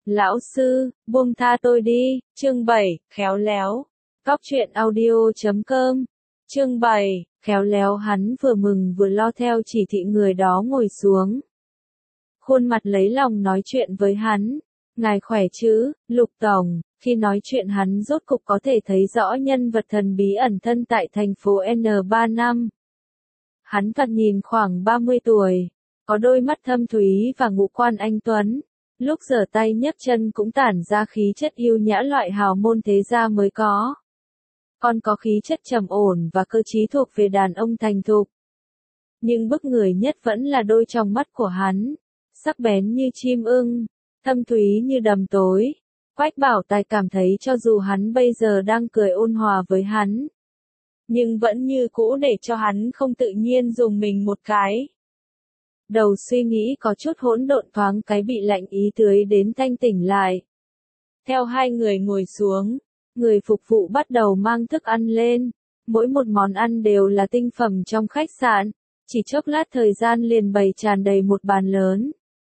Lão sư, buông tha tôi đi, chương 7, khéo léo. Cóc truyện audio.com. Chương 7, khéo léo. Hắn vừa mừng vừa lo theo chỉ thị người đó ngồi xuống. Khuôn mặt lấy lòng nói chuyện với hắn. Ngài khỏe chứ, Lục Tổng. Khi nói chuyện hắn rốt cục có thể thấy rõ nhân vật thần bí ẩn thân tại thành phố N35. Hắn thoạt nhìn khoảng 30 tuổi, có đôi mắt thâm thúy và ngũ quan anh tuấn. Lúc giở tay nhấc chân cũng tản ra khí chất yêu nhã loại hào môn thế gia mới có. Còn có khí chất trầm ổn và cơ trí thuộc về đàn ông thành thục. Nhưng bức người nhất vẫn là đôi tròng mắt của hắn, sắc bén như chim ưng, thâm thúy như đầm tối. Quách Bảo Tài cảm thấy cho dù hắn bây giờ đang cười ôn hòa với hắn, nhưng vẫn như cũ để cho hắn không tự nhiên dùng mình một cái. Đầu suy nghĩ có chút hỗn độn thoáng cái bị lạnh ý tưới đến thanh tỉnh lại. Theo hai người ngồi xuống, người phục vụ bắt đầu mang thức ăn lên. Mỗi một món ăn đều là tinh phẩm trong khách sạn. Chỉ chốc lát thời gian liền bày tràn đầy một bàn lớn.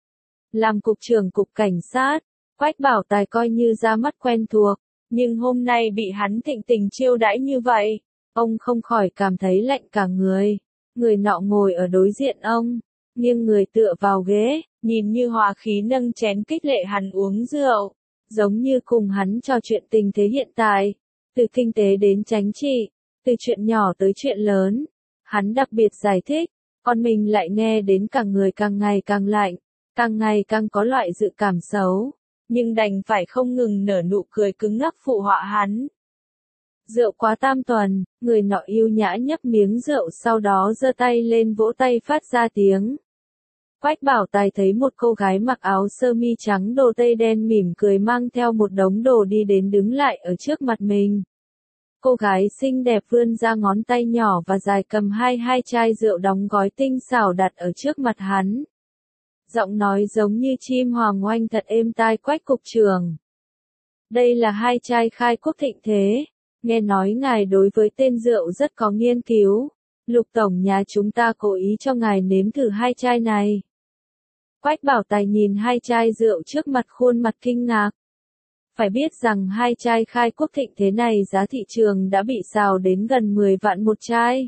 Làm cục trưởng cục cảnh sát, Quách Bảo Tài coi như ra mắt quen thuộc. Nhưng hôm nay bị hắn thịnh tình chiêu đãi như vậy, ông không khỏi cảm thấy lạnh cả người. Người nọ ngồi ở đối diện ông, nghiêng người tựa vào ghế, nhìn như hòa khí nâng chén khích lệ hắn uống rượu, giống như cùng hắn trò chuyện tình thế hiện tại, từ kinh tế đến chính trị, từ chuyện nhỏ tới chuyện lớn. Hắn đặc biệt giải thích, còn mình lại nghe đến cả người càng ngày càng lạnh, càng ngày càng có loại dự cảm xấu, nhưng đành phải không ngừng nở nụ cười cứng ngắc phụ họa hắn. Rượu quá tam tuần, người nọ yêu nhã nhấp miếng rượu sau đó giơ tay lên vỗ tay phát ra tiếng. Quách Bảo Tài thấy một cô gái mặc áo sơ mi trắng đồ tây đen mỉm cười mang theo một đống đồ đi đến đứng lại ở trước mặt mình. Cô gái xinh đẹp vươn ra ngón tay nhỏ và dài cầm hai chai rượu đóng gói tinh xảo đặt ở trước mặt hắn. Giọng nói giống như chim hoàng oanh thật êm tai. Quách cục trưởng. Đây là hai chai khai quốc thịnh thế. Nghe nói ngài đối với tên rượu rất có nghiên cứu. Lục Tổng nhà chúng ta cố ý cho ngài nếm thử hai chai này. Quách Bảo Tài nhìn hai chai rượu trước mặt khuôn mặt kinh ngạc. Phải biết rằng hai chai khai quốc thịnh thế này giá thị trường đã bị xào đến gần 10 vạn một chai.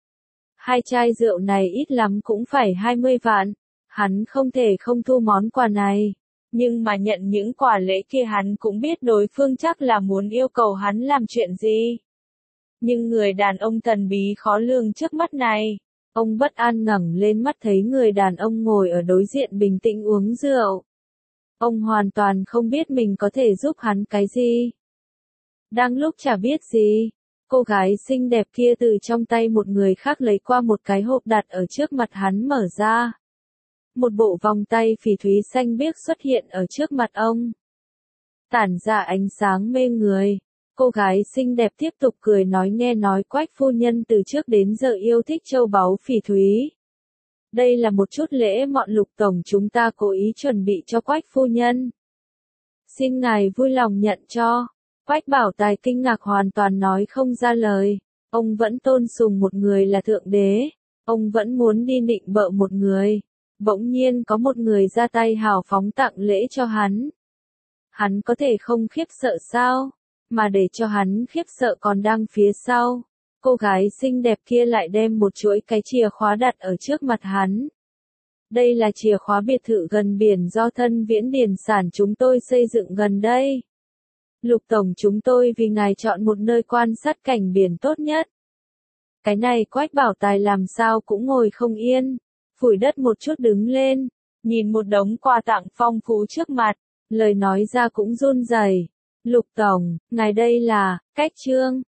Hai chai rượu này ít lắm cũng phải 20 vạn. Hắn không thể không thu món quà này. Nhưng mà nhận những quà lễ kia hắn cũng biết đối phương chắc là muốn yêu cầu hắn làm chuyện gì. Nhưng người đàn ông thần bí khó lường trước mắt này, ông bất an ngẩng lên mắt thấy người đàn ông ngồi ở đối diện bình tĩnh uống rượu. Ông hoàn toàn không biết mình có thể giúp hắn cái gì. Đang lúc chả biết gì, cô gái xinh đẹp kia từ trong tay một người khác lấy qua một cái hộp đặt ở trước mặt hắn mở ra. Một bộ vòng tay phỉ thúy xanh biếc xuất hiện ở trước mặt ông. Tản ra ánh sáng mê người. Cô gái xinh đẹp tiếp tục cười nói nghe nói Quách phu nhân từ trước đến giờ yêu thích châu báu phỉ thúy. Đây là một chút lễ mọn Lục Tổng chúng ta cố ý chuẩn bị cho Quách phu nhân. Xin ngài vui lòng nhận cho. Quách Bảo Tài kinh ngạc hoàn toàn nói không ra lời. Ông vẫn tôn sùng một người là thượng đế. Ông vẫn muốn đi nịnh bợ một người. Bỗng nhiên có một người ra tay hào phóng tặng lễ cho hắn. Hắn có thể không khiếp sợ sao? Mà để cho hắn khiếp sợ còn đang phía sau. Cô gái xinh đẹp kia lại đem một chuỗi cái chìa khóa đặt ở trước mặt hắn. Đây là chìa khóa biệt thự gần biển do Thân Viễn Điền Sản chúng tôi xây dựng gần đây. Lục Tổng chúng tôi vì ngài chọn một nơi quan sát cảnh biển tốt nhất. Cái này Quách Bảo Tài làm sao cũng ngồi không yên. Phủi đất một chút đứng lên, nhìn một đống quà tặng phong phú trước mặt, lời nói ra cũng run rẩy. Lục Tổng, ngài đây là, cách trương,